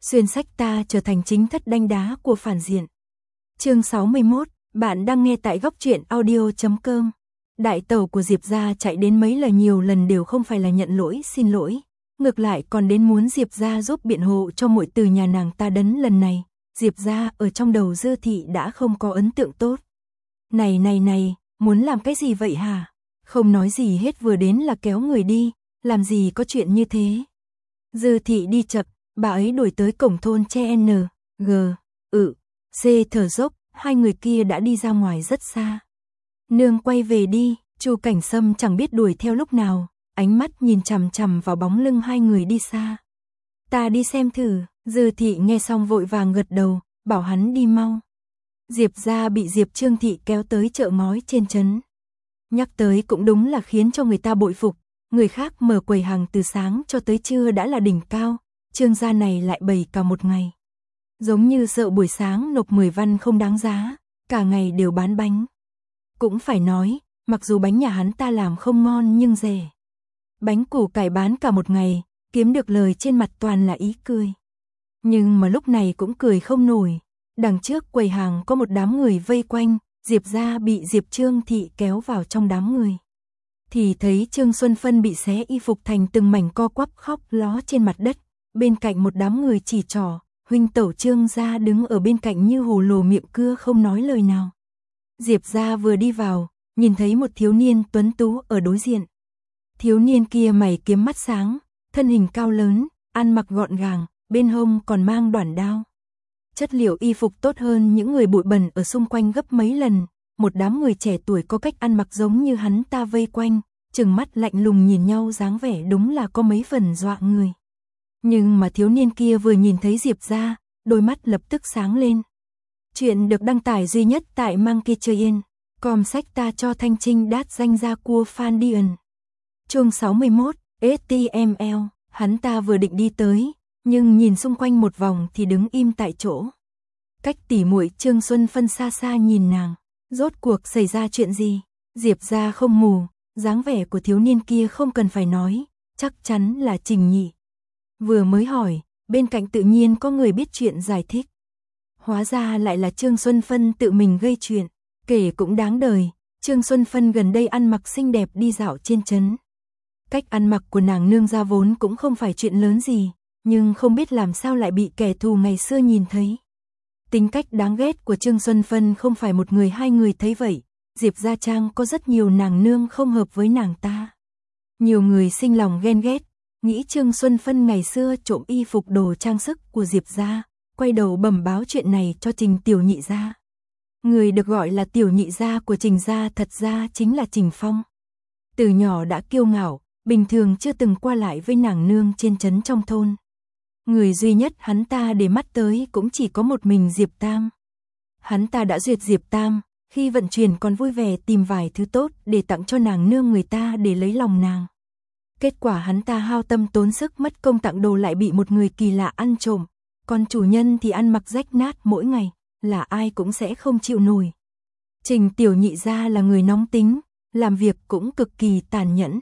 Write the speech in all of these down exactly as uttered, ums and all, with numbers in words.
xuyên sách ta trở thành chính thất đanh đá của phản diện. Chương sáu mươi mốt, bạn đang nghe tại góc truyện audio chấm com. Đại tẩu của Diệp gia chạy đến mấy lời nhiều lần đều không phải là nhận lỗi xin lỗi, ngược lại còn đến muốn Diệp gia giúp biện hộ cho muội từ nhà nàng ta đấn lần này. Diệp gia ở trong đầu Dư thị đã không có ấn tượng tốt. Này này này, muốn làm cái gì vậy hả? Không nói gì hết vừa đến là kéo người đi, làm gì có chuyện như thế. Dư thị đi chậm, bà ấy đuổi tới cổng thôn che N, G, ự, C thở dốc, hai người kia đã đi ra ngoài rất xa. Nương quay về đi, Chu Cảnh Sâm chẳng biết đuổi theo lúc nào, ánh mắt nhìn chằm chằm vào bóng lưng hai người đi xa. Ta đi xem thử, Dư thị nghe xong vội vàng gật đầu, bảo hắn đi mau. Diệp gia bị Diệp Trương thị kéo tới chợ ngói trên trấn. Nhắc tới cũng đúng là khiến cho người ta bội phục, người khác mở quầy hàng từ sáng cho tới trưa đã là đỉnh cao, Trương gia này lại bày cả một ngày. Giống như sợ buổi sáng nộp mười văn không đáng giá, cả ngày đều bán bánh. Cũng phải nói, mặc dù bánh nhà hắn ta làm không ngon nhưng rẻ. Bánh củ cải bán cả một ngày, kiếm được lời trên mặt toàn là ý cười. Nhưng mà lúc này cũng cười không nổi. Đằng trước quầy hàng có một đám người vây quanh, Diệp gia bị Diệp Trương thị kéo vào trong đám người. Thì thấy Trương Xuân Phân bị xé y phục thành từng mảnh co quắp khóc ló trên mặt đất, bên cạnh một đám người chỉ trỏ, huynh tẩu Trương gia đứng ở bên cạnh như hồ lồ miệng cưa không nói lời nào. Diệp gia vừa đi vào, nhìn thấy một thiếu niên tuấn tú ở đối diện. Thiếu niên kia mày kiếm mắt sáng, thân hình cao lớn, ăn mặc gọn gàng, bên hông còn mang đoản đao. Chất liệu y phục tốt hơn những người bụi bẩn ở xung quanh gấp mấy lần, một đám người trẻ tuổi có cách ăn mặc giống như hắn ta vây quanh, trừng mắt lạnh lùng nhìn nhau dáng vẻ đúng là có mấy phần dọa người. Nhưng mà thiếu niên kia vừa nhìn thấy Diệp gia, đôi mắt lập tức sáng lên. Chuyện được đăng tải duy nhất tại Monkey Train, com sách ta cho Thanh Trinh đát danh gia cua Phan Điền. Chương sáu mươi mốt, ét tê em lờ, hắn ta vừa định đi tới, nhưng nhìn xung quanh một vòng thì đứng im tại chỗ. Cách tỉ muội Trương Xuân Phân xa xa nhìn nàng, rốt cuộc xảy ra chuyện gì? Diệp gia không mù, dáng vẻ của thiếu niên kia không cần phải nói, chắc chắn là Trình Nhị. Vừa mới hỏi, bên cạnh tự nhiên có người biết chuyện giải thích. Hóa ra lại là Trương Xuân Phân tự mình gây chuyện, kể cũng đáng đời, Trương Xuân Phân gần đây ăn mặc xinh đẹp đi dạo trên trấn. Cách ăn mặc của nàng nương gia vốn cũng không phải chuyện lớn gì, nhưng không biết làm sao lại bị kẻ thù ngày xưa nhìn thấy. Tính cách đáng ghét của Trương Xuân Phân không phải một người hai người thấy vậy, Diệp gia trang có rất nhiều nàng nương không hợp với nàng ta. Nhiều người sinh lòng ghen ghét, nghĩ Trương Xuân Phân ngày xưa trộm y phục đồ trang sức của Diệp gia, quay đầu bẩm báo chuyện này cho Trình tiểu nhị gia. Người được gọi là tiểu nhị gia của Trình gia thật ra chính là Trình Phong. Từ nhỏ đã kiêu ngạo, bình thường chưa từng qua lại với nàng nương trên trấn trong thôn. Người duy nhất hắn ta để mắt tới cũng chỉ có một mình Diệp Tam. Hắn ta đã duyệt Diệp Tam, khi vận chuyển còn vui vẻ tìm vài thứ tốt để tặng cho nàng nương người ta để lấy lòng nàng. Kết quả hắn ta hao tâm tốn sức mất công tặng đồ lại bị một người kỳ lạ ăn trộm, còn chủ nhân thì ăn mặc rách nát mỗi ngày, là ai cũng sẽ không chịu nổi. Trình tiểu nhị gia là người nóng tính, làm việc cũng cực kỳ tàn nhẫn.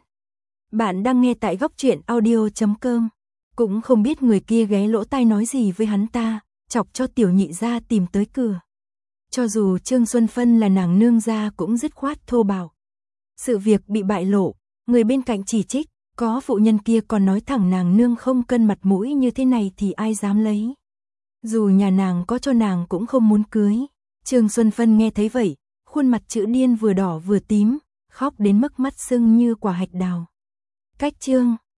Bạn đang nghe tại góc truyện audio chấm com. Cũng không biết người kia ghé lỗ tai nói gì với hắn ta, chọc cho tiểu nhị gia tìm tới cửa. Cho dù Trương Xuân Phân là nàng nương gia cũng dứt khoát thô bạo. Sự việc bị bại lộ, người bên cạnh chỉ trích, có phụ nhân kia còn nói thẳng nàng nương không cân mặt mũi như thế này thì ai dám lấy. Dù nhà nàng có cho nàng cũng không muốn cưới. Trương Xuân Phân nghe thấy vậy, khuôn mặt chữ điên vừa đỏ vừa tím, khóc đến mức mắt sưng như quả hạch đào. Cách Trương